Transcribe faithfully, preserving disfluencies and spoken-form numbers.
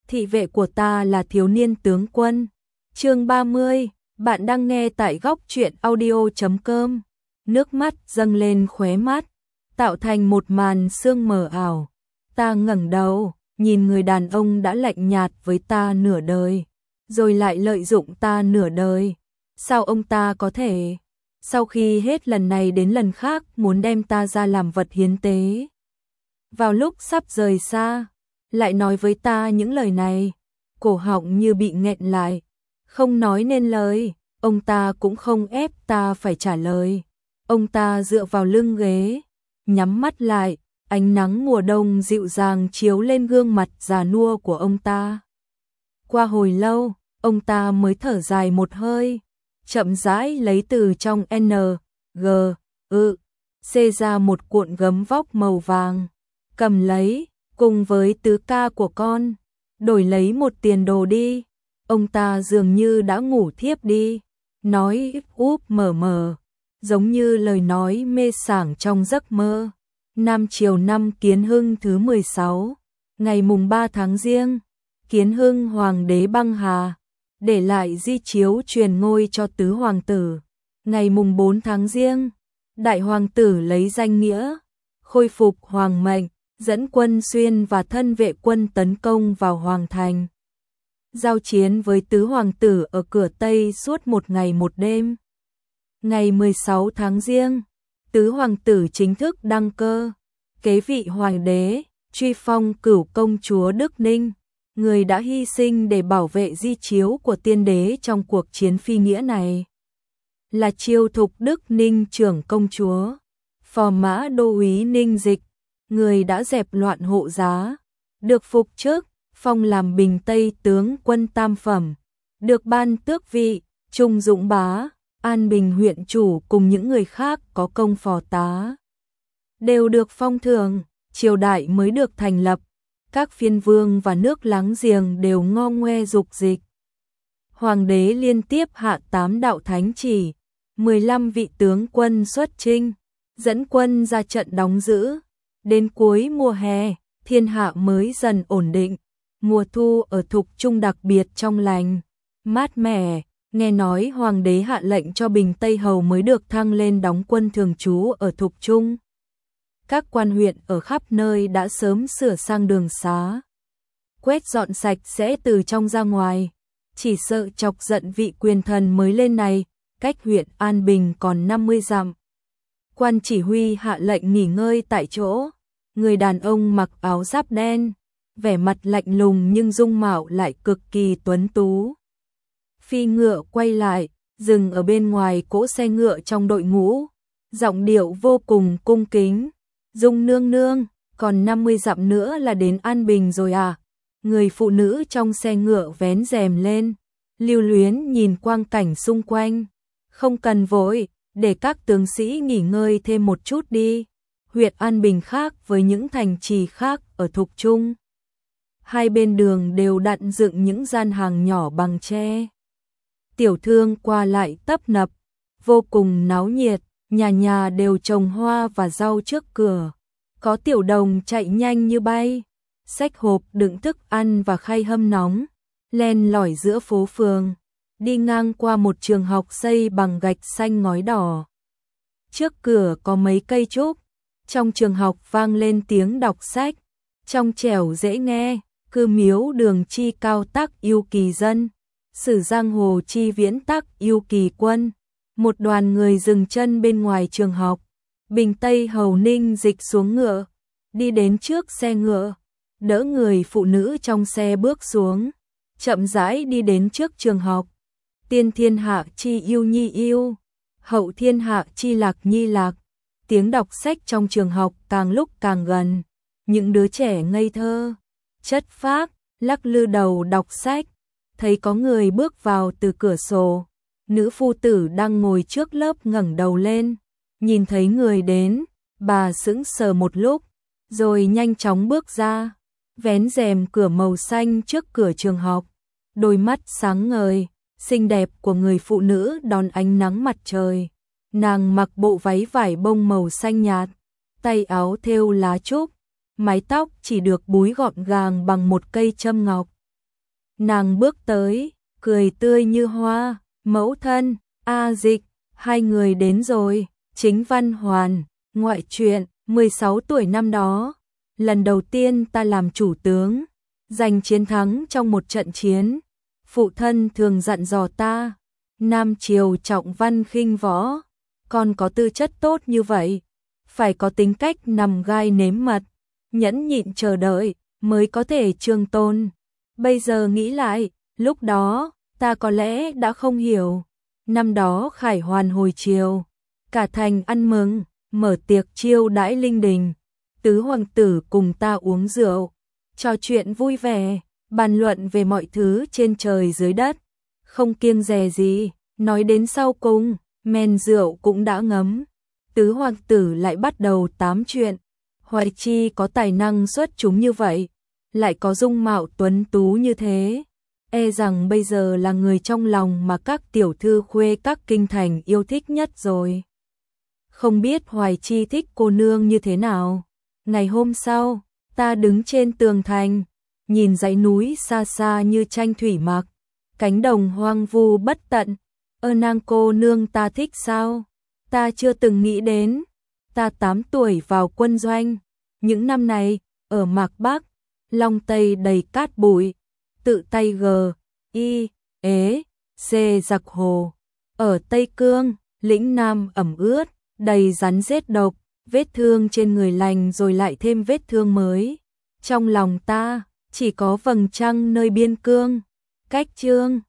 Thị vệ của ta là thiếu niên tướng quân. Chương ba mươi, bạn đang nghe tại góc truyện audio chấm com. Nước mắt dâng lên khóe mắt, tạo thành một màn sương mờ ảo. Ta ngẩng đầu, nhìn người đàn ông đã lạnh nhạt với ta nửa đời, rồi lại lợi dụng ta nửa đời. Sao ông ta có thể, sau khi hết lần này đến lần khác muốn đem ta ra làm vật hiến tế? Vào lúc sắp rời xa, lại nói với ta những lời này, cổ họng như bị nghẹn lại, không nói nên lời. Ông ta cũng không ép ta phải trả lời. Ông ta dựa vào lưng ghế, nhắm mắt lại, ánh nắng mùa đông dịu dàng chiếu lên gương mặt già nua của ông ta. Qua hồi lâu, ông ta mới thở dài một hơi, chậm rãi lấy từ trong N, G, ư, C ra một cuộn gấm vóc màu vàng, cầm lấy, cùng với tứ ca của con, đổi lấy một tiền đồ đi. Ông ta dường như đã ngủ thiếp đi, nói úp mờ mờ, giống như lời nói mê sảng trong giấc mơ. Nam triều năm Kiến Hưng thứ mười sáu, ngày mùng ba tháng Giêng, Kiến Hưng hoàng đế băng hà, để lại di chiếu truyền ngôi cho tứ hoàng tử. Ngày mùng bốn tháng Giêng, đại hoàng tử lấy danh nghĩa, khôi phục hoàng mệnh, dẫn quân xuyên và thân vệ quân tấn công vào hoàng thành, giao chiến với tứ hoàng tử ở cửa Tây suốt một ngày một đêm. Ngày mười sáu tháng Giêng, tứ hoàng tử chính thức đăng cơ, kế vị hoàng đế, truy phong cửu công chúa Đức Ninh, người đã hy sinh để bảo vệ di chiếu của tiên đế trong cuộc chiến phi nghĩa này. Là Chiêu Thục Đức Ninh trưởng công chúa, phò mã đô úy Ninh Dịch, người đã dẹp loạn Hộ Giá, được phục chức, phong làm Bình Tây tướng quân tam phẩm, được ban tước vị, Trung Dũng Bá, An Bình huyện chủ cùng những người khác có công phò tá, đều được phong thưởng. Triều đại mới được thành lập, các phiên vương và nước láng giềng đều ngo ngoe dục dịch. Hoàng đế liên tiếp hạ tám đạo thánh chỉ, mười lăm vị tướng quân xuất chinh, dẫn quân ra trận đóng giữ. Đến cuối mùa hè, thiên hạ mới dần ổn định. Mùa thu ở Thục Trung đặc biệt trong lành, mát mẻ. Nghe nói hoàng đế hạ lệnh cho Bình Tây Hầu mới được thăng lên đóng quân thường trú ở Thục Trung. Các quan huyện ở khắp nơi đã sớm sửa sang đường xá, quét dọn sạch sẽ từ trong ra ngoài, chỉ sợ chọc giận vị quyền thần mới lên này. Cách huyện An Bình còn năm mươi dặm. Quan chỉ huy hạ lệnh nghỉ ngơi tại chỗ. Người đàn ông mặc áo giáp đen, vẻ mặt lạnh lùng nhưng dung mạo lại cực kỳ tuấn tú. Phi ngựa quay lại, dừng ở bên ngoài cỗ xe ngựa trong đội ngũ, giọng điệu vô cùng cung kính. Dung nương nương, còn năm mươi dặm nữa là đến An Bình rồi à? Người phụ nữ trong xe ngựa vén rèm lên, lưu luyến nhìn quang cảnh xung quanh. Không cần vội, để các tướng sĩ nghỉ ngơi thêm một chút đi. Huyện An Bình khác với những thành trì khác ở Thục Trung. Hai bên đường đều đặn dựng những gian hàng nhỏ bằng tre. Tiểu thương qua lại tấp nập, vô cùng náo nhiệt, nhà nhà đều trồng hoa và rau trước cửa. Có tiểu đồng chạy nhanh như bay, xách hộp đựng thức ăn và khay hâm nóng, len lỏi giữa phố phường, đi ngang qua một trường học xây bằng gạch xanh ngói đỏ. Trước cửa có mấy cây trúc, trong trường học vang lên tiếng đọc sách, trong trẻo dễ nghe. Cư miếu đường chi cao tác yêu kỳ dân, sử giang hồ chi viễn tác yêu kỳ quân. Một đoàn người dừng chân bên ngoài trường học. Bình Tây Hầu Ninh Dịch xuống ngựa, đi đến trước xe ngựa, đỡ người phụ nữ trong xe bước xuống, chậm rãi đi đến trước trường học. Tiên thiên hạ chi yêu nhi yêu, hậu thiên hạ chi lạc nhi lạc. Tiếng đọc sách trong trường học càng lúc càng gần. Những đứa trẻ ngây thơ, chất phác, lắc lư đầu đọc sách. Thấy có người bước vào từ cửa sổ. Nữ phu tử đang ngồi trước lớp ngẩng đầu lên, nhìn thấy người đến, bà sững sờ một lúc, rồi nhanh chóng bước ra, vén rèm cửa màu xanh trước cửa trường học. Đôi mắt sáng ngời, xinh đẹp của người phụ nữ đón ánh nắng mặt trời. Nàng mặc bộ váy vải bông màu xanh nhạt, tay áo thêu lá trúc, mái tóc chỉ được búi gọn gàng bằng một cây châm ngọc. Nàng bước tới, cười tươi như hoa, mẫu thân, A Dịch, hai người đến rồi. Chính Văn Hoàn, ngoại truyện, mười sáu tuổi năm đó, lần đầu tiên ta làm chủ tướng, giành chiến thắng trong một trận chiến. Phụ thân thường dặn dò ta, Nam Triều trọng văn khinh võ, con có tư chất tốt như vậy, phải có tính cách nằm gai nếm mật, nhẫn nhịn chờ đợi, mới có thể trường tồn. Bây giờ nghĩ lại, lúc đó, ta có lẽ đã không hiểu. Năm đó Khải Hoàn hồi triều, cả thành ăn mừng, mở tiệc chiêu đãi linh đình. Tứ hoàng tử cùng ta uống rượu, trò chuyện vui vẻ, bàn luận về mọi thứ trên trời dưới đất, không kiêng dè gì, nói đến sau cùng, men rượu cũng đã ngấm. Tứ hoàng tử lại bắt đầu tám chuyện. Hoài Chi có tài năng xuất chúng như vậy, lại có dung mạo tuấn tú như thế, e rằng bây giờ là người trong lòng mà các tiểu thư khuê các kinh thành yêu thích nhất rồi. Không biết Hoài Chi thích cô nương như thế nào. Ngày hôm sau, ta đứng trên tường thành, nhìn dãy núi xa xa như tranh thủy mặc, cánh đồng hoang vu bất tận. Ơ nàng cô nương ta thích sao? Ta chưa từng nghĩ đến. Ta tám tuổi vào quân doanh, những năm này, ở Mạc Bắc, Long Tây đầy cát bụi, tự tay g, y, ế, c giặc hồ. Ở Tây Cương, lĩnh Nam ẩm ướt, đầy rắn rết độc, vết thương trên người lành rồi lại thêm vết thương mới. Trong lòng ta, chỉ có vầng trăng nơi biên cương, cách Chương